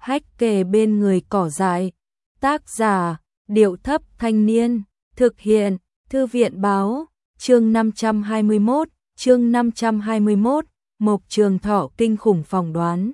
hách kề bên người cỏ dại. Tác giả, Điệu Thấp Thanh Niên. Thực hiện, Thư viện Báo. Chương 521, Mộc Trường Thọ kinh khủng phỏng đoán.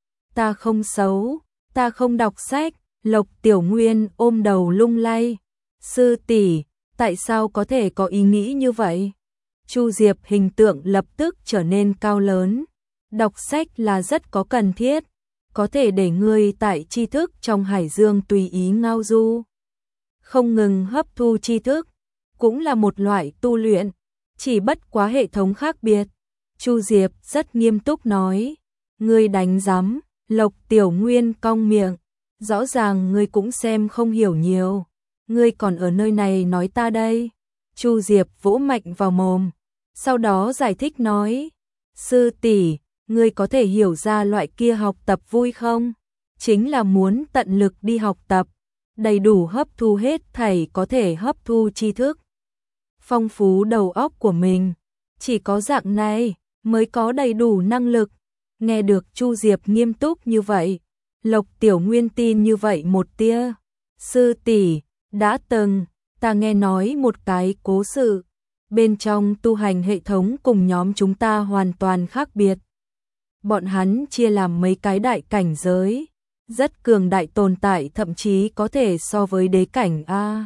Ta không xấu, ta không đọc sách. Lộc Tiểu Nguyên ôm đầu lung lay. Sư tỷ, tại sao có thể có ý nghĩ như vậy? Chu Diệp hình tượng lập tức trở nên cao lớn. Đọc sách là rất có cần thiết, có thể để ngươi tại tri thức trong hải dương tùy ý ngao du. Không ngừng hấp thu tri thức, cũng là một loại tu luyện, chỉ bất quá hệ thống khác biệt. Chu Diệp rất nghiêm túc nói. Ngươi đánh rắm. Lộc Tiểu Nguyên cong miệng. Rõ ràng ngươi cũng xem không hiểu nhiều. Ngươi còn ở nơi này nói ta đây. Chu Diệp vỗ mạnh vào mồm. Sau đó giải thích nói. Sư tỷ, ngươi có thể hiểu ra loại kia học tập vui không? Chính là muốn tận lực đi học tập, đầy đủ hấp thu hết thảy có thể hấp thu tri thức. Phong phú đầu óc của mình, chỉ có dạng này mới có đầy đủ năng lực. Nghe được Chu Diệp nghiêm túc như vậy, Lộc Tiểu Nguyên tin như vậy một tia. Sư tỷ, đã từng, ta nghe nói một cái cố sự. Bên trong tu hành hệ thống cùng nhóm chúng ta hoàn toàn khác biệt. Bọn hắn chia làm mấy cái đại cảnh giới, rất cường đại tồn tại, thậm chí có thể so với đế cảnh a.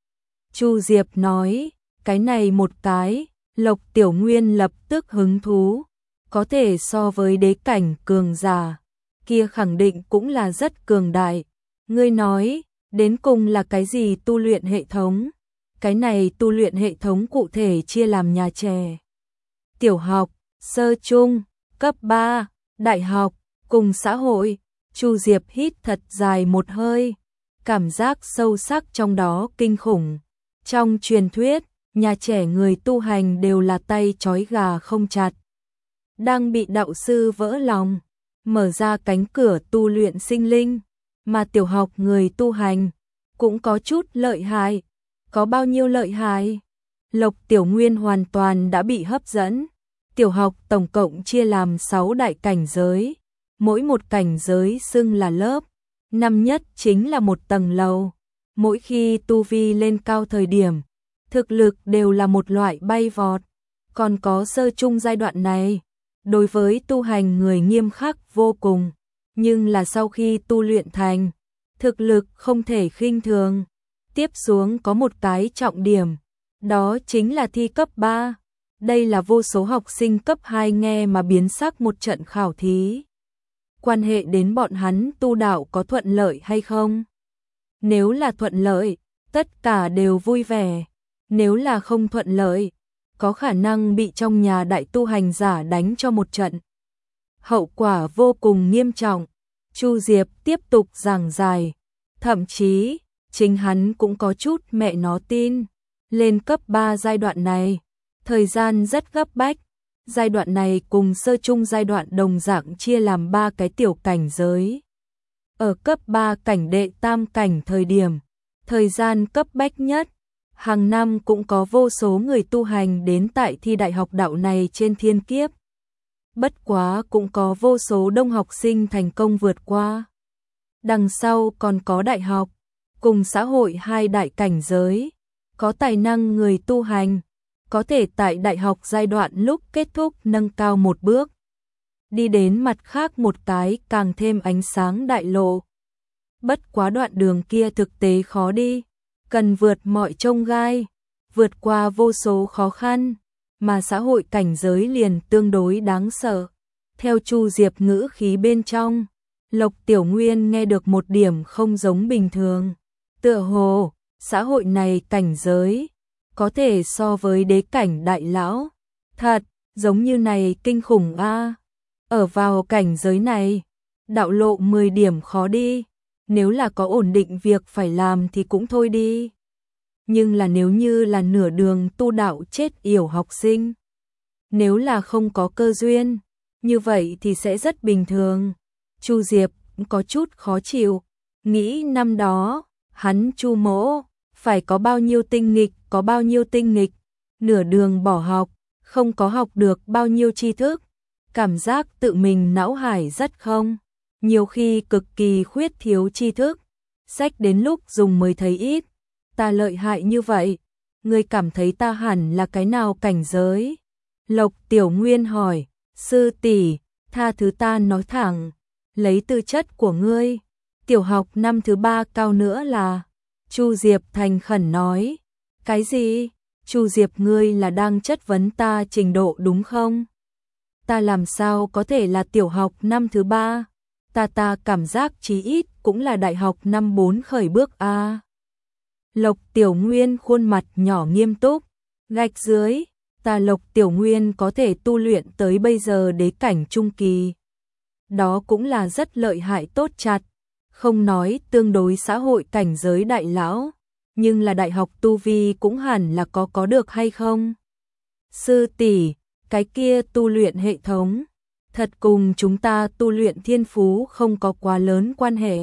Chu Diệp nói, cái này một cái. Lộc Tiểu Nguyên lập tức hứng thú. Có thể so với đế cảnh cường giả, kia khẳng định cũng là rất cường đại. Ngươi nói, đến cùng là cái gì tu luyện hệ thống? Cái này tu luyện hệ thống cụ thể chia làm nhà trẻ, tiểu học, sơ trung, cấp 3, đại học, cùng xã hội. Chu Diệp hít thật dài một hơi, cảm giác sâu sắc trong đó kinh khủng. Trong truyền thuyết, nhà trẻ người tu hành đều là tay trói gà không chặt, đang bị đạo sư vỡ lòng, mở ra cánh cửa tu luyện sinh linh, mà tiểu học người tu hành cũng có chút lợi hại. Có bao nhiêu lợi hại? Lộc Tiểu Nguyên hoàn toàn đã bị hấp dẫn. Tiểu học tổng cộng chia làm 6 đại cảnh giới, mỗi một cảnh giới xưng là lớp, năm nhất chính là một tầng lầu. Mỗi khi tu vi lên cao thời điểm, thực lực đều là một loại bay vọt. Còn có sơ trung giai đoạn này, đối với tu hành người nghiêm khắc vô cùng, nhưng là sau khi tu luyện thành, thực lực không thể khinh thường. Tiếp xuống có một cái trọng điểm, đó chính là thi cấp 3. Đây là vô số học sinh cấp 2 nghe mà biến sắc một trận khảo thí. Quan hệ đến bọn hắn tu đạo có thuận lợi hay không? Nếu là thuận lợi, tất cả đều vui vẻ. Nếu là không thuận lợi, có khả năng bị trong nhà đại tu hành giả đánh cho một trận. Hậu quả vô cùng nghiêm trọng. Chu Diệp tiếp tục giảng giải. Thậm chí, chính hắn cũng có chút mẹ nó tin. Lên cấp 3 giai đoạn này, thời gian rất gấp bách. Giai đoạn này cùng sơ trung giai đoạn đồng dạng chia làm 3 cái tiểu cảnh giới. Ở cấp 3 cảnh đệ tam cảnh thời điểm, thời gian cấp bách nhất, hàng năm cũng có vô số người tu hành đến tại thi đại học đạo này trên thiên kiếp. Bất quá cũng có vô số đông học sinh thành công vượt qua. Đằng sau còn có đại học, cùng xã hội 2 đại cảnh giới, có tài năng người tu hành, có thể tại đại học giai đoạn lúc kết thúc nâng cao một bước, đi đến mặt khác một cái càng thêm ánh sáng đại lộ. Bất quá đoạn đường kia thực tế khó đi, cần vượt mọi chông gai, vượt qua vô số khó khăn, mà xã hội cảnh giới liền tương đối đáng sợ. Theo Chu Diệp ngữ khí bên trong, Lộc Tiểu Nguyên nghe được một điểm không giống bình thường. Tựa hồ, xã hội này cảnh giới, có thể so với đế cảnh đại lão. Thật, giống như này kinh khủng a. Ở vào cảnh giới này, đạo lộ 10 điểm khó đi. Nếu là có ổn định việc phải làm thì cũng thôi đi. Nhưng là nếu như là nửa đường tu đạo chết yểu học sinh, nếu là không có cơ duyên, như vậy thì sẽ rất bình thường. Chu Diệp có chút khó chịu, nghĩ năm đó, hắn Chu Mỗ, phải có bao nhiêu tinh nghịch, có bao nhiêu tinh nghịch, nửa đường bỏ học, không có học được bao nhiêu tri thức, cảm giác tự mình não hải rất không. nhiều khi cực kỳ khuyết thiếu tri thức, sách đến lúc dùng mới thấy ít. Ta lợi hại như vậy, ngươi cảm thấy ta hẳn là cái nào cảnh giới? Lộc Tiểu Nguyên hỏi, sư tỷ, tha thứ ta nói thẳng, lấy tư chất của ngươi, tiểu học năm thứ 3 cao nữa là. Chu Diệp thành khẩn nói, cái gì? Chu Diệp, ngươi là đang chất vấn ta trình độ đúng không? Ta làm sao có thể là tiểu học năm thứ 3? Ta cảm giác chí ít cũng là đại học năm 4 khởi bước a. Lộc Tiểu Nguyên khuôn mặt nhỏ nghiêm túc, gạch dưới, ta Lộc Tiểu Nguyên có thể tu luyện tới bây giờ đế cảnh trung kỳ. Đó cũng là rất lợi hại tốt chặt, không nói tương đối xã hội cảnh giới đại lão, nhưng là đại học tu vi cũng hẳn là có được hay không? Sư tỷ, cái kia tu luyện hệ thống, thật cùng chúng ta tu luyện thiên phú không có quá lớn quan hệ.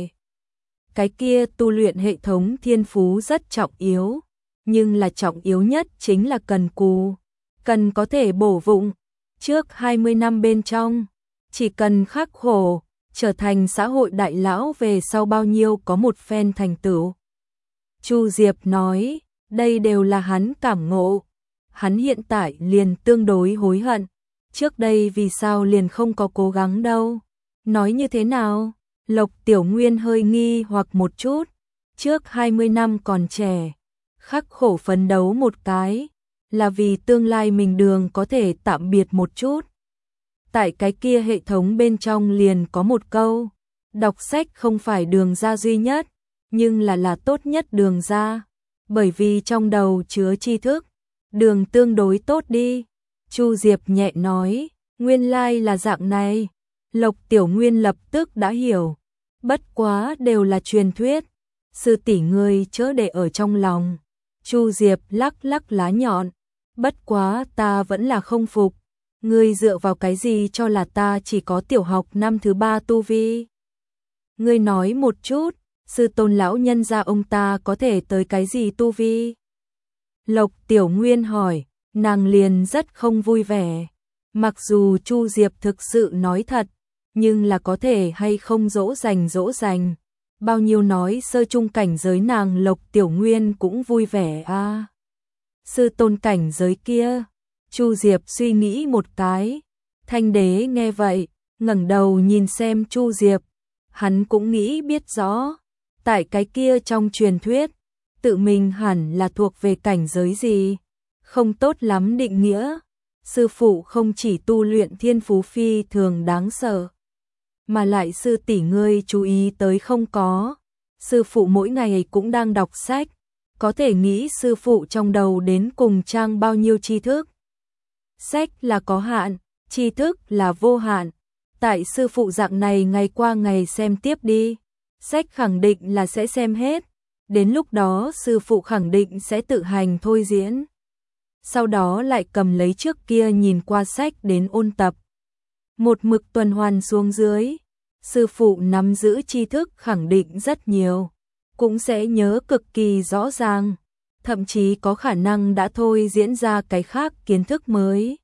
Cái kia tu luyện hệ thống thiên phú rất trọng yếu, nhưng là trọng yếu nhất chính là cần cù, cần có thể bổ vụng. Trước 20 năm bên trong, chỉ cần khắc khổ, trở thành xã hội đại lão về sau bao nhiêu có một phen thành tựu. Chu Diệp nói, đây đều là hắn cảm ngộ. Hắn hiện tại liền tương đối hối hận, trước đây vì sao liền không có cố gắng đâu. Nói như thế nào? Lộc Tiểu Nguyên hơi nghi hoặc một chút, trước 20 năm còn trẻ, khắc khổ phấn đấu một cái, là vì tương lai mình đường có thể tạm biệt một chút. Tại cái kia hệ thống bên trong liền có một câu, đọc sách không phải đường ra duy nhất, nhưng là tốt nhất đường ra, bởi vì trong đầu chứa tri thức, đường tương đối tốt đi. Chu Diệp nhẹ nói, nguyên lai là dạng này. Lộc Tiểu Nguyên lập tức đã hiểu, bất quá đều là truyền thuyết, sư tỷ ngươi chớ để ở trong lòng. Chu Diệp lắc lắc lá nhọn, bất quá ta vẫn là không phục, ngươi dựa vào cái gì cho là ta chỉ có tiểu học năm thứ 3 tu vi? Ngươi nói một chút, sư tôn lão nhân gia ông ta có thể tới cái gì tu vi? Lộc Tiểu Nguyên hỏi, nàng liền rất không vui vẻ. Mặc dù Chu Diệp thực sự nói thật, nhưng là có thể hay không dỗ dành. Bao nhiêu nói sơ trung cảnh giới nàng Lộc Tiểu Nguyên cũng vui vẻ a. Sư tôn cảnh giới kia, Chu Diệp suy nghĩ một cái. Thanh đế nghe vậy, ngẩng đầu nhìn xem Chu Diệp, hắn cũng nghĩ biết rõ, tại cái kia trong truyền thuyết, tự mình hẳn là thuộc về cảnh giới gì, không tốt lắm định nghĩa. Sư phụ không chỉ tu luyện thiên phú phi thường đáng sợ, mà lại sư tỷ ngươi chú ý tới không có, sư phụ mỗi ngày cũng đang đọc sách, có thể nghĩ sư phụ trong đầu đến cùng trang bao nhiêu tri thức. Sách là có hạn, tri thức là vô hạn, tại sư phụ dạng này ngày qua ngày xem tiếp đi, sách khẳng định là sẽ xem hết, đến lúc đó sư phụ khẳng định sẽ tự hành thôi diễn. Sau đó lại cầm lấy trước kia nhìn qua sách đến ôn tập. Một mực tuần hoàn xuống dưới, sư phụ nắm giữ tri thức khẳng định rất nhiều, cũng sẽ nhớ cực kỳ rõ ràng, thậm chí có khả năng đã thôi diễn ra cái khác kiến thức mới.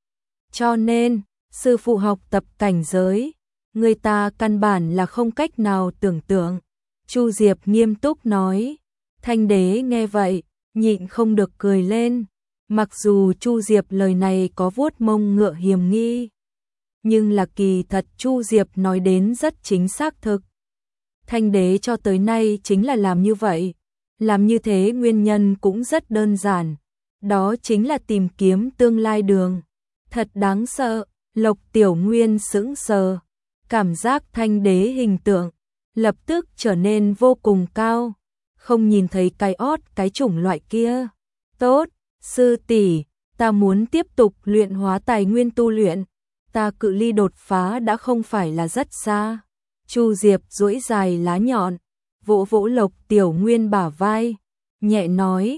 Cho nên, sư phụ học tập cảnh giới, người ta căn bản là không cách nào tưởng tượng. Chu Diệp nghiêm túc nói. Thanh đế nghe vậy, nhịn không được cười lên. Mặc dù Chu Diệp lời này có vuốt mông ngựa hiềm nghi, nhưng là kỳ thật Chu Diệp nói đến rất chính xác thực. Thanh đế cho tới nay chính là làm như vậy. Làm như thế nguyên nhân cũng rất đơn giản. Đó chính là tìm kiếm tương lai đường. Thật đáng sợ. Lộc Tiểu Nguyên sững sờ. Cảm giác thanh đế hình tượng lập tức trở nên vô cùng cao. Không nhìn thấy cái ót cái chủng loại kia. Tốt, sư tỷ, ta muốn tiếp tục luyện hóa tài nguyên tu luyện. Ta cự ly đột phá đã không phải là rất xa. Chu Diệp duỗi dài lá nhọn, vỗ vỗ Lộc Tiểu Nguyên bả vai, nhẹ nói,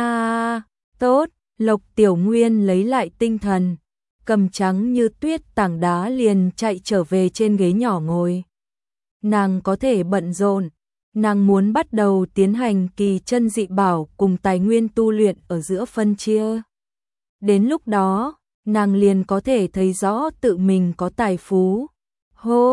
tốt. Lộc Tiểu Nguyên lấy lại tinh thần, cầm trắng như tuyết tảng đá liền chạy trở về trên ghế nhỏ ngồi. Nàng có thể bận rộn, nàng muốn bắt đầu tiến hành kỳ chân dị bảo cùng tài nguyên tu luyện ở giữa phân chia. Đến lúc đó, nàng liền có thể thấy rõ tự mình có tài phú. Hô,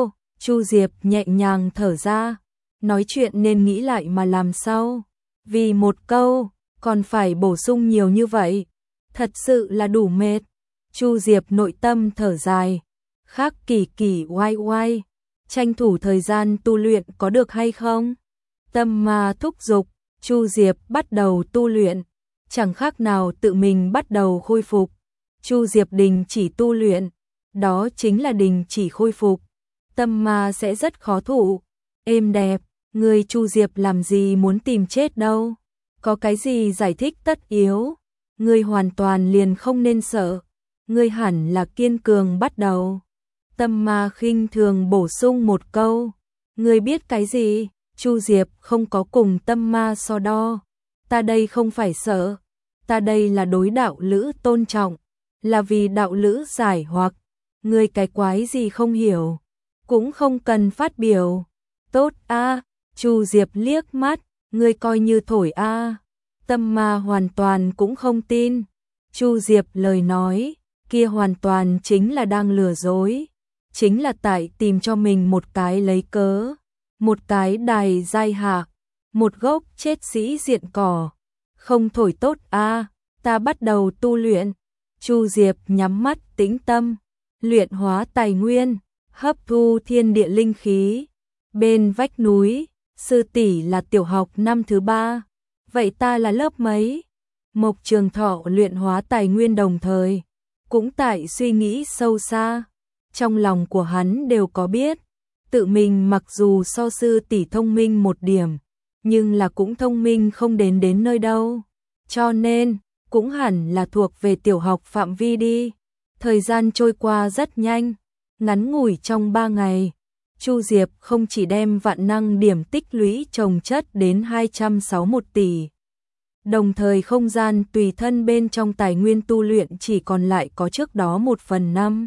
Chu Diệp nhẹ nhàng thở ra, nói chuyện nên nghĩ lại mà làm sao? Vì một câu, còn phải bổ sung nhiều như vậy, thật sự là đủ mệt. Chu Diệp nội tâm thở dài, khác kỳ kỳ oai oai, tranh thủ thời gian tu luyện có được hay không? Tâm ma thúc giục, Chu Diệp bắt đầu tu luyện, chẳng khác nào tự mình bắt đầu khôi phục. Chu Diệp đình chỉ tu luyện, đó chính là đình chỉ khôi phục. Tâm ma sẽ rất khó thụ. Êm đẹp, người Chu Diệp làm gì muốn tìm chết đâu? Có cái gì giải thích tất yếu? Người hoàn toàn liền không nên sợ. Người hẳn là kiên cường bắt đầu. Tâm ma khinh thường bổ sung một câu. Người biết cái gì? Chu Diệp không có cùng tâm ma so đo. Ta đây không phải sợ. Ta đây là đối đạo lữ tôn trọng. Là vì đạo lữ giải hoặc. Người cái quái gì không hiểu. Cũng không cần phát biểu. Tốt a. Chu Diệp liếc mắt. Người coi như thổi a. Tâm ma hoàn toàn cũng không tin. Chu Diệp lời nói kia hoàn toàn chính là đang lừa dối. Chính là tại tìm cho mình một cái lấy cớ. Một cái đài giai hạ. Một gốc chết sĩ diện cỏ. Không thổi tốt a. Ta bắt đầu tu luyện. Chu Diệp nhắm mắt tĩnh tâm. Luyện hóa tài nguyên. Hấp thu thiên địa linh khí. Bên vách núi, sư tỷ là tiểu học năm thứ 3. Vậy ta là lớp mấy? Mộc Trường Thọ luyện hóa tài nguyên đồng thời, cũng tại suy nghĩ sâu xa. Trong lòng của hắn đều có biết, tự mình mặc dù so sư tỷ thông minh một điểm, nhưng là cũng thông minh không đến nơi đâu. Cho nên, cũng hẳn là thuộc về tiểu học phạm vi đi. Thời gian trôi qua rất nhanh, ngắn ngủi trong 3 ngày. Chu Diệp không chỉ đem vạn năng điểm tích lũy chồng chất đến 261 tỷ. Đồng thời không gian tùy thân bên trong tài nguyên tu luyện chỉ còn lại có trước đó 1/5.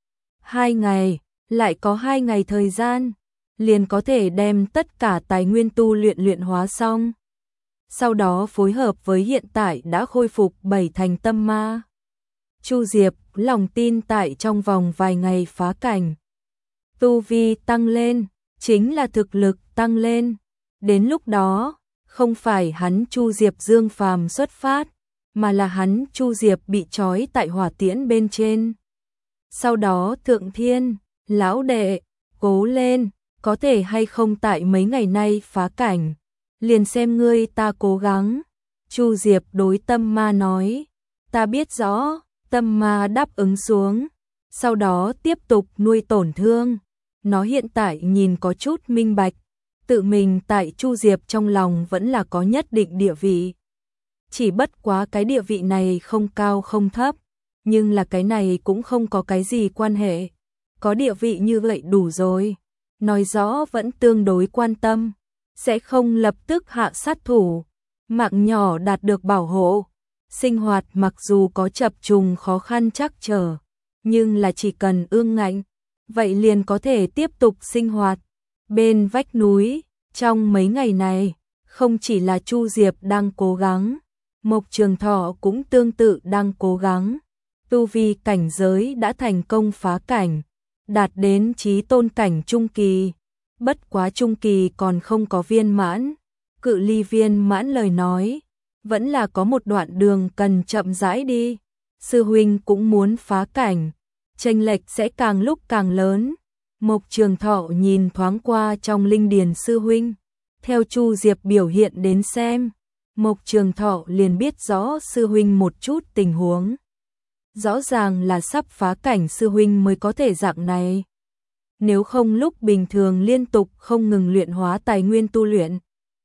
2 ngày, lại có 2 ngày thời gian, liền có thể đem tất cả tài nguyên tu luyện luyện hóa xong. Sau đó phối hợp với hiện tại đã khôi phục 7 thành tâm ma. Chu Diệp lòng tin tại trong vòng vài ngày phá cảnh. Tu vi tăng lên, chính là thực lực tăng lên. Đến lúc đó, không phải hắn Chu Diệp dương phàm xuất phát, mà là hắn Chu Diệp bị trói tại hỏa tiễn bên trên. Sau đó Thượng Thiên, lão đệ, cố lên, có thể hay không tại mấy ngày nay phá cảnh, liền xem ngươi ta cố gắng. Chu Diệp đối tâm ma nói, ta biết rõ. Tâm ma đáp ứng xuống, sau đó tiếp tục nuôi tổn thương. Nó hiện tại nhìn có chút minh bạch, tự mình tại Chu Diệp trong lòng vẫn là có nhất định địa vị. Chỉ bất quá cái địa vị này không cao không thấp, nhưng là cái này cũng không có cái gì quan hệ. Có địa vị như vậy đủ rồi, nói rõ vẫn tương đối quan tâm, sẽ không lập tức hạ sát thủ. Mạng nhỏ đạt được bảo hộ. Sinh hoạt mặc dù có chập trùng khó khăn trắc trở, nhưng là chỉ cần ương ngạnh, vậy liền có thể tiếp tục sinh hoạt. Bên vách núi, trong mấy ngày này, không chỉ là Chu Diệp đang cố gắng, Mộc Trường Thọ cũng tương tự đang cố gắng. Tu vi cảnh giới đã thành công phá cảnh, đạt đến chí tôn cảnh trung kỳ. Bất quá trung kỳ còn không có viên mãn, cự ly viên mãn lời nói. Vẫn là có một đoạn đường cần chậm rãi đi. Sư huynh cũng muốn phá cảnh, chênh lệch sẽ càng lúc càng lớn. Mộc Trường Thọ nhìn thoáng qua trong linh điền sư huynh, theo Chu Diệp biểu hiện đến xem, Mộc Trường Thọ liền biết rõ sư huynh một chút tình huống. Rõ ràng là sắp phá cảnh sư huynh mới có thể dạng này. Nếu không lúc bình thường liên tục không ngừng luyện hóa tài nguyên tu luyện,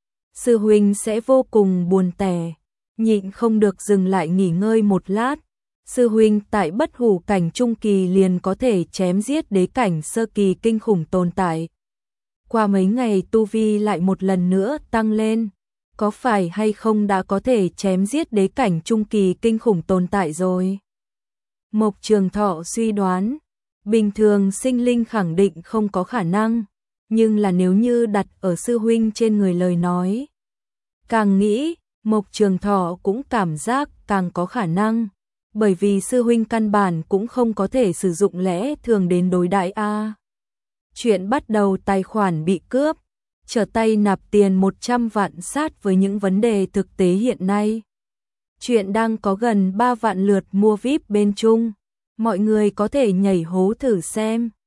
sư huynh sẽ vô cùng buồn tẻ, nhịn không được dừng lại nghỉ ngơi một lát. Sư huynh tại bất hủ cảnh trung kỳ liền có thể chém giết đế cảnh sơ kỳ kinh khủng tồn tại. Qua mấy ngày tu vi lại một lần nữa tăng lên, có phải hay không đã có thể chém giết đế cảnh trung kỳ kinh khủng tồn tại rồi? Mộc Trường Thọ suy đoán, bình thường sinh linh khẳng định không có khả năng, nhưng là nếu như đặt ở sư huynh trên người lời nói, càng nghĩ, Mộc Trường Thọ cũng cảm giác càng có khả năng, bởi vì sư huynh căn bản cũng không có thể sử dụng lẽ thường đến đối đãi a. Chuyện bắt đầu tài khoản bị cướp, trở tay nạp tiền 100 vạn sát với những vấn đề thực tế hiện nay. Chuyện đang có gần 3 vạn lượt mua VIP bên Trung. Mọi người có thể nhảy hố thử xem.